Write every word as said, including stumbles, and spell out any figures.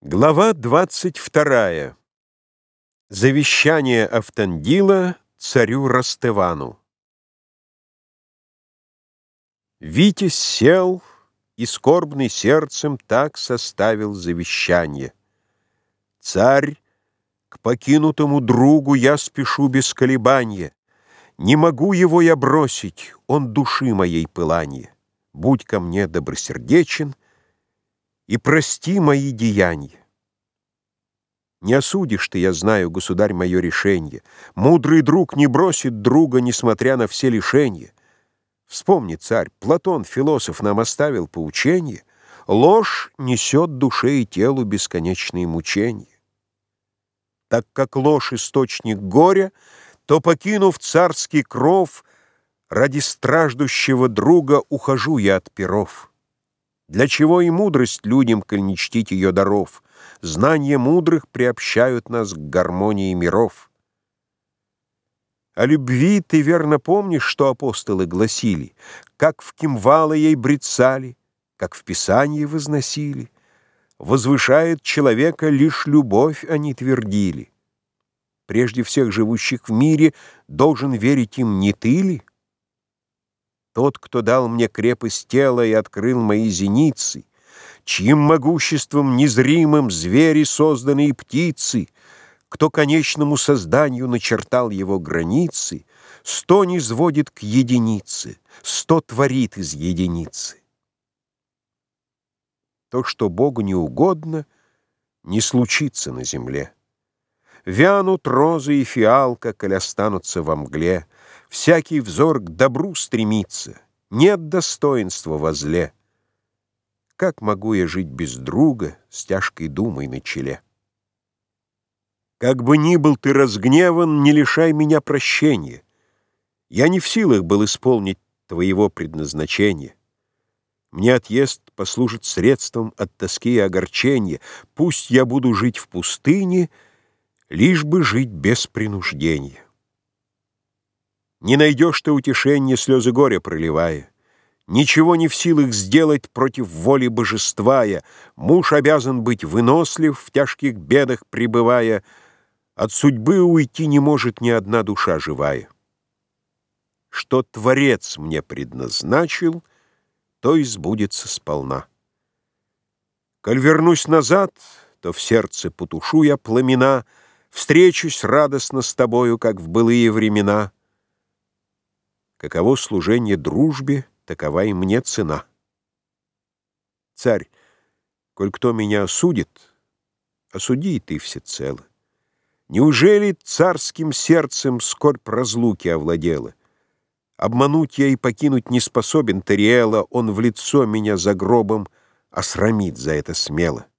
Глава двадцать вторая. Завещание Автандила царю Ростывану. Витязь сел и, скорбный сердцем, так составил завещание: «Царь, к покинутому другу я спешу без колебания. Не могу его я бросить, он души моей пыланье. Будь ко мне добросердечен и прости мои деяния. Не осудишь ты, я знаю, государь, мое решение. Мудрый друг не бросит друга, несмотря на все лишения. Вспомни, царь, Платон, философ, нам оставил поучение: ложь несет душе и телу бесконечные мучения. Так как ложь — источник горя, то, покинув царский кров, ради страждущего друга ухожу я от перов. Для чего и мудрость людям, коль не чтить ее даров? Знания мудрых приобщают нас к гармонии миров. О любви ты верно помнишь, что апостолы гласили, как в кимвалы ей брецали, как в Писании возносили. Возвышает человека лишь любовь, они твердили. Прежде всех живущих в мире должен верить им не ты ли? Тот, кто дал мне крепость тела и открыл мои зеницы, чьим могуществом незримым звери созданы и птицы, кто конечному созданию начертал его границы, сто низводит к единице, сто творит из единицы. То, что Богу не угодно, не случится на земле. Вянут розы и фиалка, коль останутся во мгле. Всякий взор к добру стремится, нет достоинства во зле. Как могу я жить без друга с тяжкой думой на челе? Как бы ни был ты разгневан, не лишай меня прощения. Я не в силах был исполнить твоего предназначения. Мне отъезд послужит средством от тоски и огорчения. Пусть я буду жить в пустыне, лишь бы жить без принуждения. Не найдешь ты утешения, слезы горя проливая. Ничего не в силах сделать против воли божества я. Муж обязан быть вынослив, в тяжких бедах пребывая. От судьбы уйти не может ни одна душа живая. Что Творец мне предназначил, то и сбудется сполна. Коль вернусь назад, то в сердце потушу я пламена, встречусь радостно с тобою, как в былые времена. Каково служение дружбе, такова и мне цена. Царь, коль кто меня осудит, осуди и ты всецело. Неужели царским сердцем скорбь разлуки овладела? Обмануть я и покинуть не способен Тариэла, он в лицо меня за гробом осрамит за это смело.